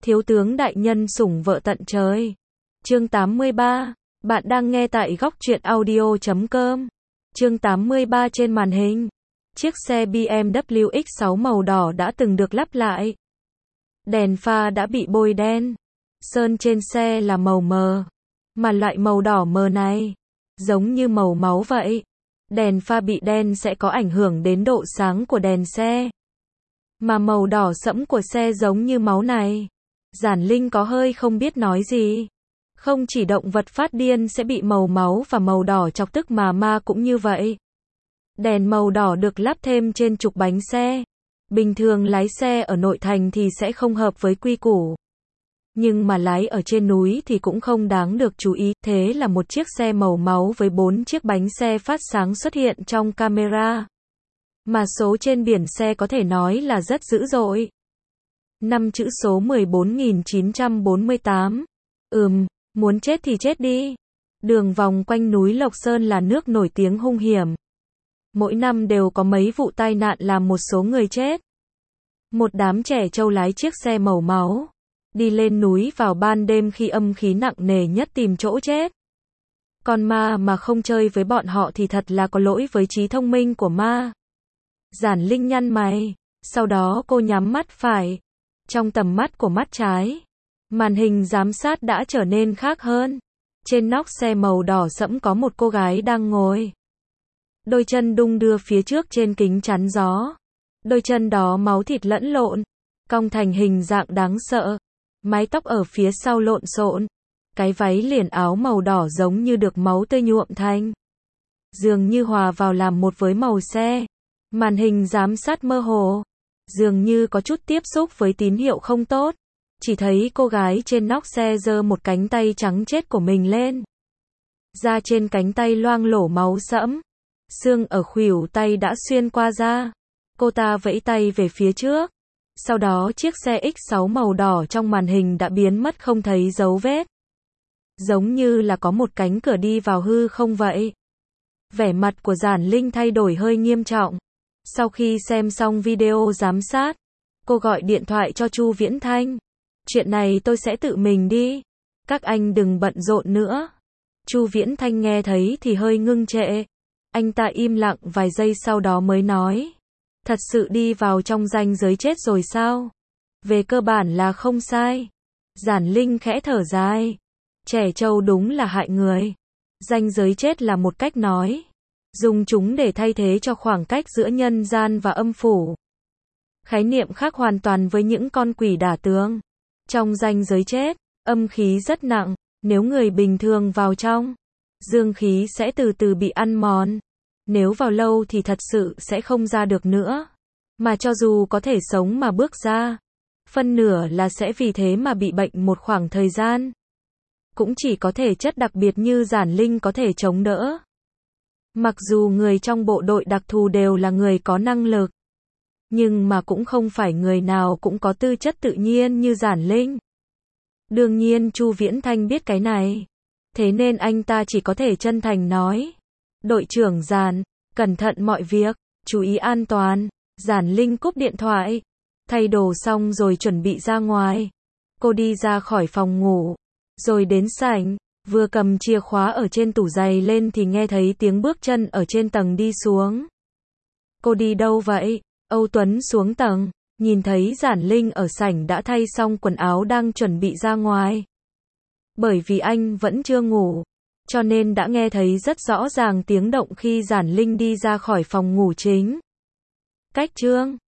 Thiếu tướng đại nhân sủng vợ tận trời. Chương 83. Bạn đang nghe tại góc truyện audio.com. Chương 83 trên màn hình. Chiếc xe BMW X6 màu đỏ đã từng được lắp lại. Đèn pha đã bị bôi đen. Sơn trên xe là màu mờ. Mà loại màu đỏ mờ này, giống như màu máu vậy. Đèn pha bị đen sẽ có ảnh hưởng đến độ sáng của đèn xe. Mà màu đỏ sẫm của xe giống như máu này. Giản Linh có hơi không biết nói gì. Không chỉ động vật phát điên sẽ bị màu máu và màu đỏ chọc tức mà ma cũng như vậy. Đèn màu đỏ được lắp thêm trên trục bánh xe. Bình thường lái xe ở nội thành thì sẽ không hợp với quy củ. Nhưng mà lái ở trên núi thì cũng không đáng được chú ý. Thế là một chiếc xe màu máu với 4 chiếc bánh xe phát sáng xuất hiện trong camera. Mà số trên biển xe có thể nói là rất dữ dội. 5 chữ số 14.948. Muốn chết thì chết đi. Đường vòng quanh núi Lộc Sơn là nước nổi tiếng hung hiểm. Mỗi năm đều có mấy vụ tai nạn làm một số người chết. Một đám trẻ trâu lái chiếc xe màu máu. Đi lên núi vào ban đêm khi âm khí nặng nề nhất tìm chỗ chết. Còn ma mà không chơi với bọn họ thì thật là có lỗi với trí thông minh của ma. Giản Linh nhăn mày. Sau đó cô nhắm mắt phải. Trong tầm mắt của mắt trái, màn hình giám sát đã trở nên khác hơn. Trên nóc xe màu đỏ sẫm có một cô gái đang ngồi. Đôi chân đung đưa phía trước trên kính chắn gió. Đôi chân đó máu thịt lẫn lộn, cong thành hình dạng đáng sợ. Mái tóc ở phía sau lộn xộn. Cái váy liền áo màu đỏ giống như được máu tươi nhuộm thành. Dường như hòa vào làm một với màu xe. Màn hình giám sát mơ hồ. Dường như có chút tiếp xúc với tín hiệu không tốt. Chỉ thấy cô gái trên nóc xe giơ một cánh tay trắng chết của mình lên. Da trên cánh tay loang lổ máu sẫm. Xương ở khuỷu tay đã xuyên qua da. Cô ta vẫy tay về phía trước. Sau đó chiếc xe X6 màu đỏ trong màn hình đã biến mất không thấy dấu vết. Giống như là có một cánh cửa đi vào hư không vậy. Vẻ mặt của Giản Linh thay đổi hơi nghiêm trọng. Sau khi xem xong video giám sát, cô gọi điện thoại cho Chu Viễn Thanh. Chuyện này tôi sẽ tự mình đi. Các anh đừng bận rộn nữa. Chu Viễn Thanh nghe thấy thì hơi ngưng trệ. Anh ta im lặng vài giây sau đó mới nói. Thật sự đi vào trong ranh giới chết rồi sao? Về cơ bản là không sai. Giản Linh khẽ thở dài. Trẻ trâu đúng là hại người. Ranh giới chết là một cách nói. Dùng chúng để thay thế cho khoảng cách giữa nhân gian và âm phủ. Khái niệm khác hoàn toàn với những con quỷ đả tướng. Trong ranh giới chết, âm khí rất nặng, nếu người bình thường vào trong, dương khí sẽ từ từ bị ăn mòn. Nếu vào lâu thì thật sự sẽ không ra được nữa. Mà cho dù có thể sống mà bước ra, phân nửa là sẽ vì thế mà bị bệnh một khoảng thời gian. Cũng chỉ có thể chất đặc biệt như Giản Linh có thể chống đỡ. Mặc dù người trong bộ đội đặc thù đều là người có năng lực, nhưng mà cũng không phải người nào cũng có tư chất tự nhiên như Giản Linh. Đương nhiên Chu Viễn Thanh biết cái này. Thế nên anh ta chỉ có thể chân thành nói. Đội trưởng Giản, cẩn thận mọi việc, chú ý an toàn. Giản Linh cúp điện thoại. Thay đồ xong rồi chuẩn bị ra ngoài. Cô đi ra khỏi phòng ngủ. Rồi đến sảnh. Vừa cầm chìa khóa ở trên tủ giày lên thì nghe thấy tiếng bước chân ở trên tầng đi xuống. Cô đi đâu vậy? Âu Tuấn xuống tầng, nhìn thấy Giản Linh ở sảnh đã thay xong quần áo đang chuẩn bị ra ngoài. Bởi vì anh vẫn chưa ngủ, cho nên đã nghe thấy rất rõ ràng tiếng động khi Giản Linh đi ra khỏi phòng ngủ chính. Cách Trương,